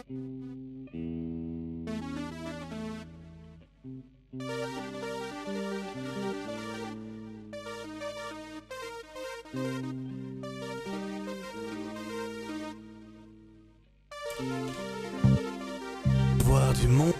Voir du monde.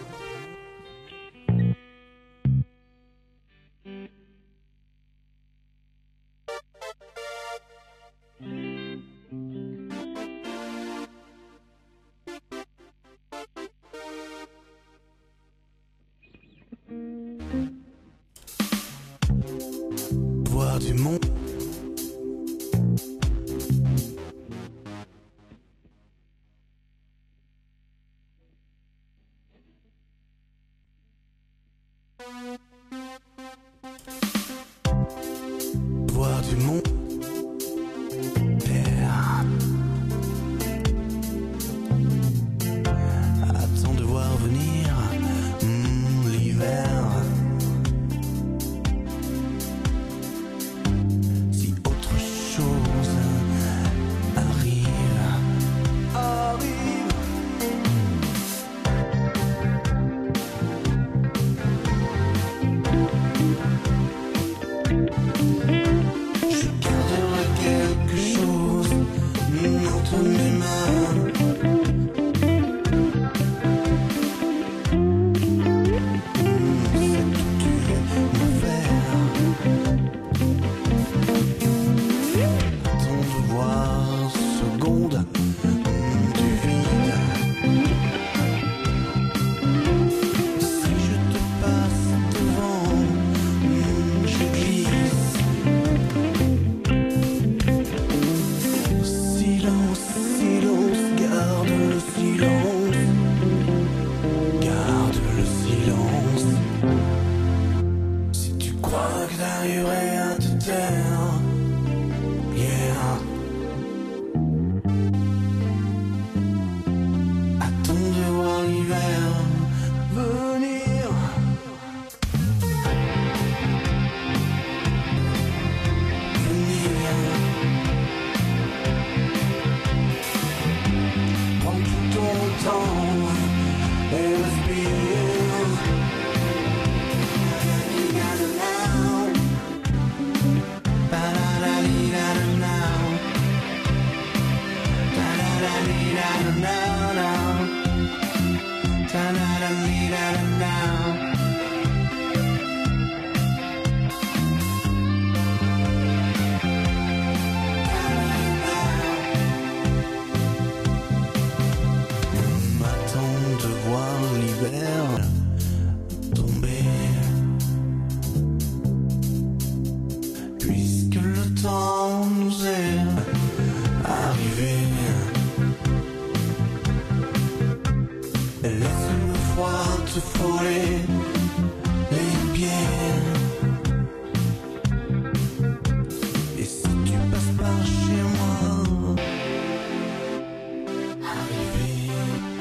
Voir du monde. Voir du monde. Attends de voir venir l'hiver. Si autre chose arrive. Je garderai quelque chose entre mes mains. C'est toute une affaire. Attends de voir seconde du vide. Si je te passe devant, je glisse. Silence, silence, garde le silence. Garde le silence. Si tu crois que t'arriverais à te taire, yeah. Attends de voir l'hiver venir. Venir. Prends tout ton temps et respire. M'attends de voir l'hiver tomber. Puisque le temps nous est arrivé. Laisse le froid te frôler les pieds. Et si tu passes par chez moi, arrivé.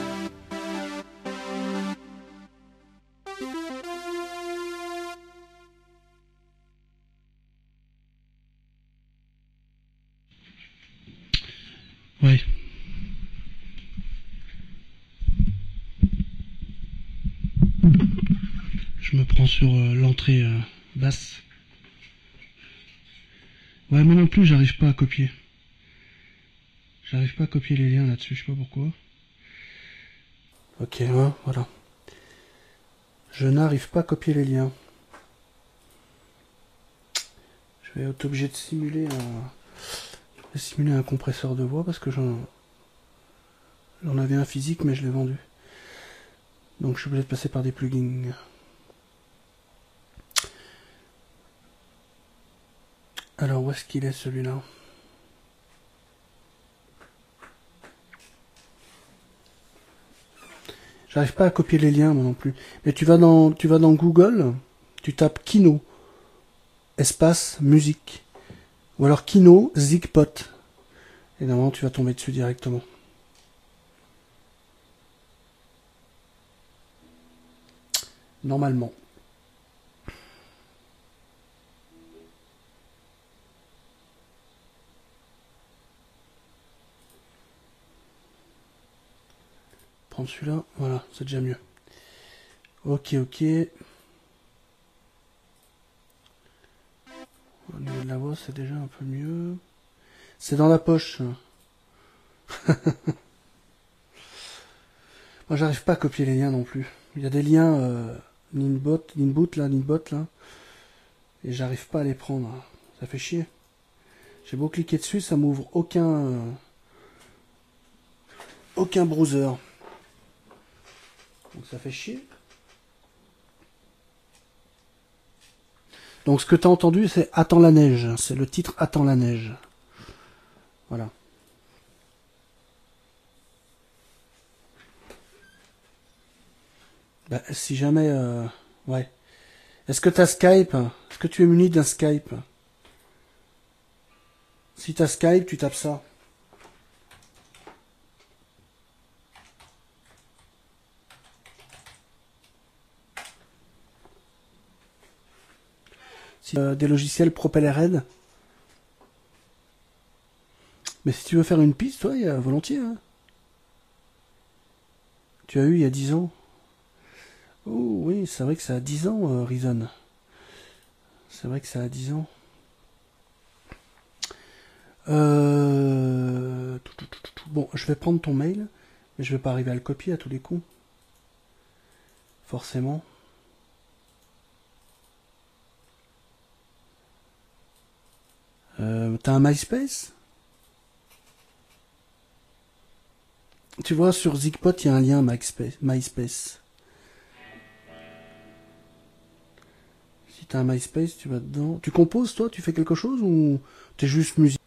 Ouais. Je me prends sur l'entrée basse. Ouais, moi non plus, j'arrive pas à copier. J'arrive pas à copier les liens là-dessus, je sais pas pourquoi. Ok, hein, voilà. Je n'arrive pas à copier les liens. Je vais être obligé de simuler un compresseur de voix parce que j'en avais un physique mais je l'ai vendu. Donc je suis obligé de passer par des plugins. Alors où est-ce qu'il est celui-là? J'arrive pas à copier les liens moi non plus. Mais tu vas dans Google, tu tapes Kino, espace musique. Ou alors Kino Zigpot. Et normalement tu vas tomber dessus directement. Normalement. prendre celui-là. Voilà, c'est déjà mieux. Ok, ok. Au niveau de la voix, c'est déjà un peu mieux. C'est dans la poche. Moi, j'arrive pas à copier les liens non plus. Il y a des liens Ninbot là, et j'arrive pas à les prendre. Ça fait chier. J'ai beau cliquer dessus, ça m'ouvre aucun browser. Donc ça fait chier. Donc ce que tu as entendu, c'est Attends la neige. C'est le titre Attends la neige. Voilà. Bah, si jamais... ouais. Est-ce que tu as Skype? Est-ce que tu es muni d'un Skype? Si tu as Skype, tu tapes ça. Si, des logiciels PropellerRed. Mais si tu veux faire une piste, toi, il y a volontiers. Hein. Tu as eu il y a 10 ans. Oh oui, c'est vrai que ça a 10 ans, Reason. C'est vrai que ça a 10 ans. Bon, je vais prendre ton mail, mais je vais pas arriver à le copier à tous les coups. Forcément. T'as un MySpace? Tu vois, sur Zigpot, il y a un lien MySpace. Si t'as un MySpace, tu vas dedans. Tu composes, toi? Tu fais quelque chose ou t'es juste musicien?